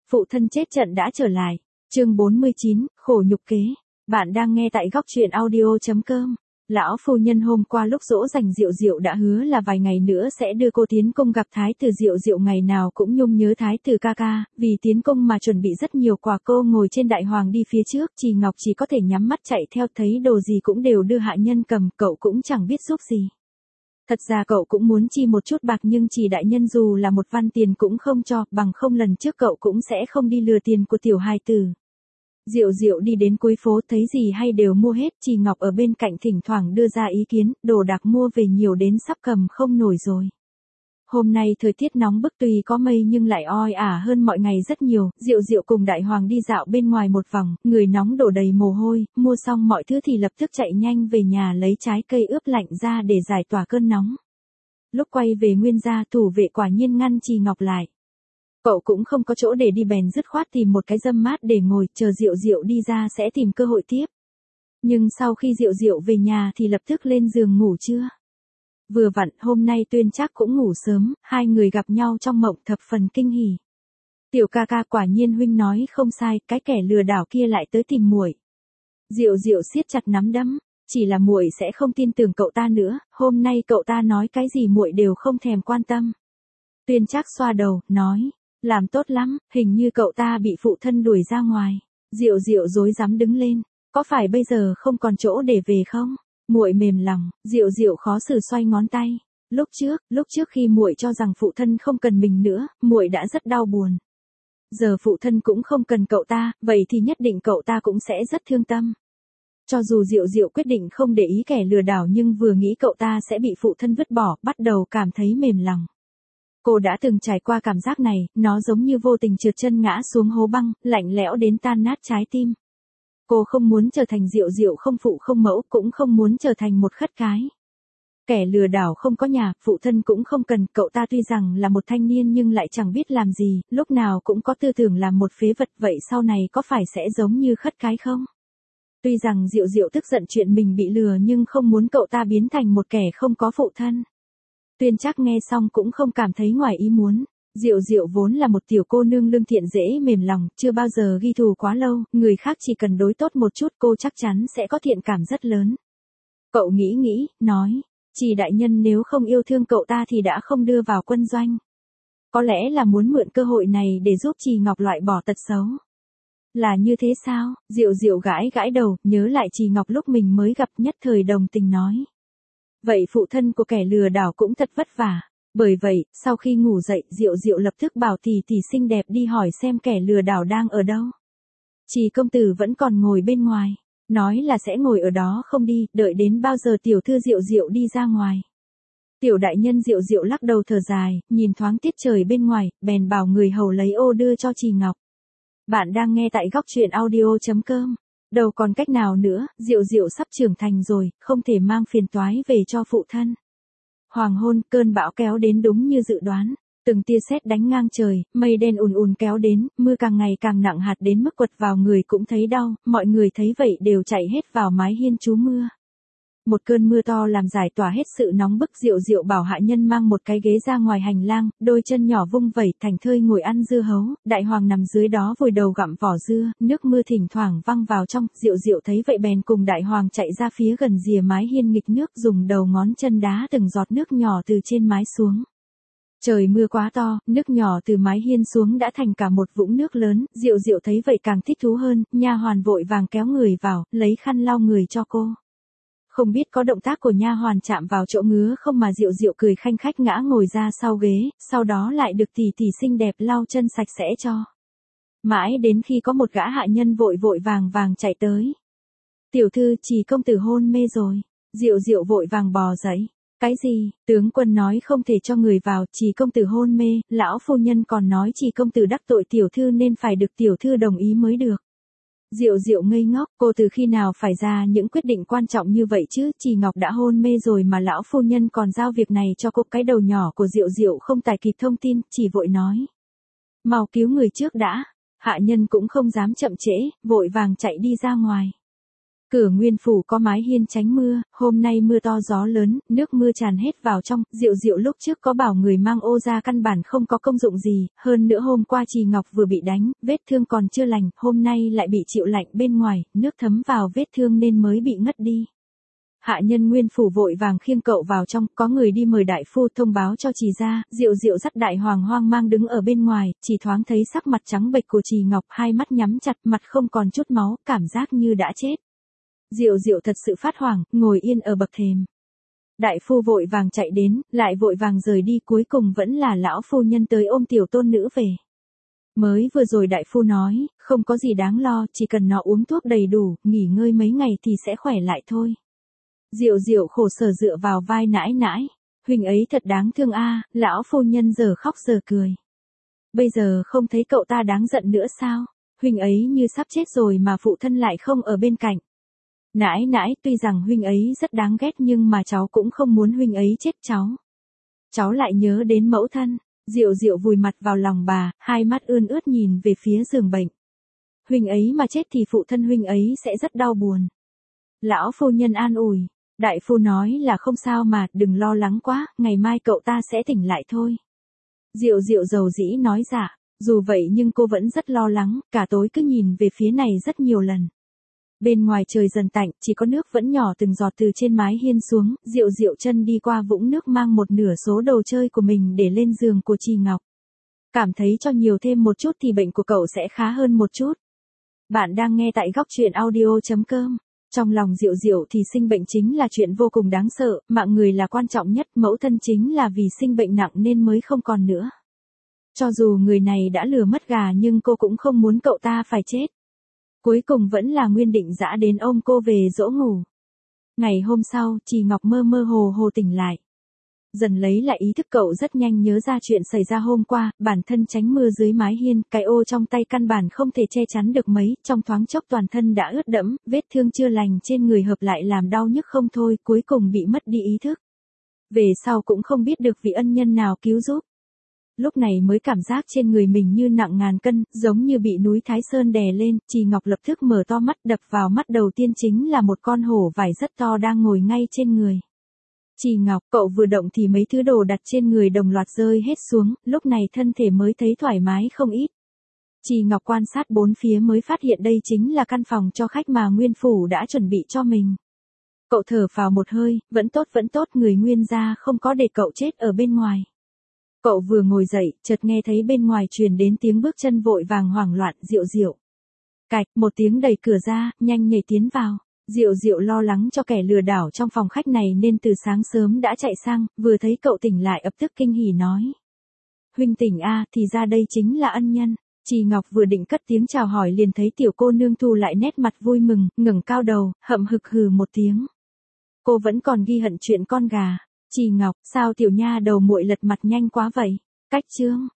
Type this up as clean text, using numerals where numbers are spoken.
Phụ thân chết trận đã trở lại. Chương 49, khổ nhục kế. Bạn đang nghe tại góc truyện audio.com. Lão phu nhân hôm qua lúc dỗ dành Diệu Diệu đã hứa là vài ngày nữa sẽ đưa cô tiến cung gặp thái tử. Diệu Diệu ngày nào cũng nhung nhớ thái tử ca ca, vì tiến cung mà chuẩn bị rất nhiều quà. Cô ngồi trên đại hoàng đi phía trước, Trì Ngọc chỉ có thể nhắm mắt chạy theo, thấy đồ gì cũng đều đưa hạ nhân cầm, cậu cũng chẳng biết giúp gì. Thật ra cậu cũng muốn chi một chút bạc nhưng Trì đại nhân dù là một văn tiền cũng không cho, bằng không lần trước cậu cũng sẽ không đi lừa tiền của tiểu hài tử. Diệu Diệu đi đến cuối phố thấy gì hay đều mua hết, Trì Ngọc ở bên cạnh thỉnh thoảng đưa ra ý kiến, đồ đạc mua về nhiều đến sắp cầm không nổi rồi. Hôm nay thời tiết nóng bức, tuy có mây nhưng lại oi ả hơn mọi ngày rất nhiều. Diệu Diệu cùng đại hoàng đi dạo bên ngoài một vòng, người nóng đổ đầy mồ hôi, mua xong mọi thứ thì lập tức chạy nhanh về nhà lấy trái cây ướp lạnh ra để giải tỏa cơn nóng. Lúc quay về Nguyên gia, thủ vệ quả nhiên ngăn Trì Ngọc lại. Cậu cũng không có chỗ để đi bèn dứt khoát tìm một cái râm mát để ngồi, chờ Diệu Diệu đi ra sẽ tìm cơ hội tiếp. Nhưng sau khi Diệu Diệu về nhà thì lập tức lên giường ngủ trưa. Vừa vặn hôm nay Tuyên Trác cũng ngủ sớm, hai người gặp nhau trong mộng thập phần kinh hỉ. Tiểu ca ca, quả nhiên huynh nói không sai, cái kẻ lừa đảo kia lại tới tìm muội. Diệu Diệu siết chặt nắm đấm, chỉ là muội sẽ không tin tưởng cậu ta nữa, hôm nay cậu ta nói cái gì muội đều không thèm quan tâm. Tuyên Trác xoa đầu, nói, làm tốt lắm, hình như cậu ta bị phụ thân đuổi ra ngoài. Diệu Diệu rối rắm đứng lên, có phải bây giờ không còn chỗ để về không? Muội mềm lòng, Diệu Diệu khó xử xoay ngón tay. Lúc trước khi muội cho rằng phụ thân không cần mình nữa, muội đã rất đau buồn. Giờ phụ thân cũng không cần cậu ta, vậy thì nhất định cậu ta cũng sẽ rất thương tâm. Cho dù Diệu Diệu quyết định không để ý kẻ lừa đảo nhưng vừa nghĩ cậu ta sẽ bị phụ thân vứt bỏ, bắt đầu cảm thấy mềm lòng. Cô đã từng trải qua cảm giác này, nó giống như vô tình trượt chân ngã xuống hố băng, lạnh lẽo đến tan nát trái tim. Cô không muốn trở thành Diệu Diệu không phụ không mẫu, cũng không muốn trở thành một khất cái. Kẻ lừa đảo không có nhà, phụ thân cũng không cần, cậu ta tuy rằng là một thanh niên nhưng lại chẳng biết làm gì, lúc nào cũng có tư tưởng làm một phế vật, vậy sau này có phải sẽ giống như khất cái không? Tuy rằng Diệu Diệu tức giận chuyện mình bị lừa nhưng không muốn cậu ta biến thành một kẻ không có phụ thân. Tuyên Trác nghe xong cũng không cảm thấy ngoài ý muốn. Diệu Diệu vốn là một tiểu cô nương lương thiện dễ mềm lòng, chưa bao giờ ghi thù quá lâu, người khác chỉ cần đối tốt một chút cô chắc chắn sẽ có thiện cảm rất lớn. Cậu nghĩ, nói, Trì đại nhân nếu không yêu thương cậu ta thì đã không đưa vào quân doanh. Có lẽ là muốn mượn cơ hội này để giúp Trì Ngọc loại bỏ tật xấu. Là như thế sao? Diệu Diệu gãi đầu, nhớ lại Trì Ngọc lúc mình mới gặp, nhất thời đồng tình nói. Vậy phụ thân của kẻ lừa đảo cũng thật vất vả. Bởi vậy, sau khi ngủ dậy, Diệu Diệu lập tức bảo tỷ tỷ xinh đẹp đi hỏi xem kẻ lừa đảo đang ở đâu. Trì công tử vẫn còn ngồi bên ngoài, nói là sẽ ngồi ở đó không đi, đợi đến bao giờ tiểu thư Diệu Diệu đi ra ngoài. Tiểu đại nhân Diệu Diệu lắc đầu thở dài, nhìn thoáng tiết trời bên ngoài, bèn bảo người hầu lấy ô đưa cho Trì Ngọc. Bạn đang nghe tại góc truyện audio.com. Đâu còn cách nào nữa, Diệu Diệu sắp trưởng thành rồi, không thể mang phiền toái về cho phụ thân. Hoàng hôn, cơn bão kéo đến đúng như dự đoán. Từng tia sét đánh ngang trời, mây đen ùn ùn kéo đến, mưa càng ngày càng nặng hạt đến mức quật vào người cũng thấy đau, mọi người thấy vậy đều chạy hết vào mái hiên trú mưa. Một cơn mưa to làm giải tỏa hết sự nóng bức. Diệu Diệu bảo hạ nhân mang một cái ghế ra ngoài hành lang, đôi chân nhỏ vung vẩy, thành thơi ngồi ăn dưa hấu, đại hoàng nằm dưới đó vùi đầu gặm vỏ dưa, nước mưa thỉnh thoảng văng vào trong. Diệu Diệu thấy vậy bèn cùng đại hoàng chạy ra phía gần rìa mái hiên nghịch nước, dùng đầu ngón chân đá từng giọt nước nhỏ từ trên mái xuống. Trời mưa quá to, nước nhỏ từ mái hiên xuống đã thành cả một vũng nước lớn. Diệu Diệu thấy vậy càng thích thú hơn, nha hoàn vội vàng kéo người vào, lấy khăn lau người cho cô. Không biết có động tác của nha hoàn chạm vào chỗ ngứa không mà Diệu Diệu cười khanh khách ngã ngồi ra sau ghế, sau đó lại được tỷ tỷ xinh đẹp lau chân sạch sẽ cho. Mãi đến khi có một gã hạ nhân vội vàng chạy tới. Tiểu thư, Trì công tử hôn mê rồi. Diệu Diệu vội vàng bò dậy. Cái gì? Tướng quân nói không thể cho người vào, Trì công tử hôn mê, lão phu nhân còn nói Trì công tử đắc tội tiểu thư nên phải được tiểu thư đồng ý mới được. Diệu Diệu ngây ngốc, cô từ khi nào phải ra những quyết định quan trọng như vậy chứ? Trì Ngọc đã hôn mê rồi mà lão phu nhân còn giao việc này cho cô. Cái đầu nhỏ của Diệu Diệu không tải kịp thông tin, chỉ vội nói. Mau cứu người trước đã. Hạ nhân cũng không dám chậm trễ, vội vàng chạy đi ra ngoài. Cửa nguyên phủ có mái hiên tránh mưa, hôm nay mưa to gió lớn, nước mưa tràn hết vào trong, Diệu Diệu lúc trước có bảo người mang ô ra căn bản không có công dụng gì, hơn nữa hôm qua Trì Ngọc vừa bị đánh, vết thương còn chưa lành, hôm nay lại bị chịu lạnh bên ngoài, nước thấm vào vết thương nên mới bị ngất đi. Hạ nhân nguyên phủ vội vàng khiêng cậu vào trong, có người đi mời đại phu thông báo cho Trì ra, Diệu Diệu dắt đại hoàng hoang mang đứng ở bên ngoài, chỉ thoáng thấy sắc mặt trắng bệch của Trì Ngọc, hai mắt nhắm chặt, mặt không còn chút máu, cảm giác như đã chết. Diệu Diệu thật sự phát hoảng, ngồi yên ở bậc thềm. Đại phu vội vàng chạy đến, lại vội vàng rời đi, cuối cùng vẫn là lão phu nhân tới ôm tiểu tôn nữ về. Mới vừa rồi đại phu nói, không có gì đáng lo, chỉ cần nó uống thuốc đầy đủ, nghỉ ngơi mấy ngày thì sẽ khỏe lại thôi. Diệu Diệu khổ sở dựa vào vai nãi nãi, huynh ấy thật đáng thương a, lão phu nhân giờ khóc giờ cười. Bây giờ không thấy cậu ta đáng giận nữa sao, huynh ấy như sắp chết rồi mà phụ thân lại không ở bên cạnh. Nãi nãi, tuy rằng huynh ấy rất đáng ghét nhưng mà cháu cũng không muốn huynh ấy chết cháu. Cháu lại nhớ đến mẫu thân. Diệu Diệu vùi mặt vào lòng bà, hai mắt ươn ướt nhìn về phía giường bệnh. Huynh ấy mà chết thì phụ thân huynh ấy sẽ rất đau buồn. Lão phu nhân an ủi. Đại phu nói là không sao mà, đừng lo lắng quá, ngày mai cậu ta sẽ tỉnh lại thôi. Diệu Diệu dầu dĩ nói dạ, dù vậy nhưng cô vẫn rất lo lắng, cả tối cứ nhìn về phía này rất nhiều lần. Bên ngoài trời dần tạnh, chỉ có nước vẫn nhỏ từng giọt từ trên mái hiên xuống, Diệu Diệu chân đi qua vũng nước mang một nửa số đồ chơi của mình để lên giường của Trì Ngọc. Cảm thấy cho nhiều thêm một chút thì bệnh của cậu sẽ khá hơn một chút. Bạn đang nghe tại góc truyện audio.com. Trong lòng Diệu Diệu thì sinh bệnh chính là chuyện vô cùng đáng sợ, mạng người là quan trọng nhất, mẫu thân chính là vì sinh bệnh nặng nên mới không còn nữa. Cho dù người này đã lừa mất gà nhưng cô cũng không muốn cậu ta phải chết. Cuối cùng vẫn là Nguyên Định dã đến ôm cô về dỗ ngủ. Ngày hôm sau, Trì Ngọc mơ mơ hồ hồ tỉnh lại. Dần lấy lại ý thức cậu rất nhanh nhớ ra chuyện xảy ra hôm qua, bản thân tránh mưa dưới mái hiên, cái ô trong tay căn bản không thể che chắn được mấy, trong thoáng chốc toàn thân đã ướt đẫm, vết thương chưa lành trên người hợp lại làm đau nhức không thôi, cuối cùng bị mất đi ý thức. Về sau cũng không biết được vị ân nhân nào cứu giúp. Lúc này mới cảm giác trên người mình như nặng ngàn cân, giống như bị núi Thái Sơn đè lên, Trì Ngọc lập tức mở to mắt, đập vào mắt đầu tiên chính là một con hổ vải rất to đang ngồi ngay trên người. Trì Ngọc, cậu vừa động thì mấy thứ đồ đặt trên người đồng loạt rơi hết xuống, lúc này thân thể mới thấy thoải mái không ít. Trì Ngọc quan sát bốn phía mới phát hiện đây chính là căn phòng cho khách mà Nguyên Phủ đã chuẩn bị cho mình. Cậu thở phào một hơi, vẫn tốt, người Nguyên gia không có để cậu chết ở bên ngoài. Cậu vừa ngồi dậy, chợt nghe thấy bên ngoài truyền đến tiếng bước chân vội vàng hoảng loạn, Diệu Diệu. Cạch, một tiếng đẩy cửa ra, nhanh nhảy tiến vào. Diệu Diệu lo lắng cho kẻ lừa đảo trong phòng khách này nên từ sáng sớm đã chạy sang, vừa thấy cậu tỉnh lại ập tức kinh hỉ nói. Huynh tỉnh a, thì ra đây chính là ân nhân. Trì Ngọc vừa định cất tiếng chào hỏi liền thấy tiểu cô nương thu lại nét mặt vui mừng, ngẩng cao đầu, hậm hực hừ một tiếng. Cô vẫn còn ghi hận chuyện con gà. Trì Ngọc, sao tiểu nha đầu muội lật mặt nhanh quá vậy? Cách chương.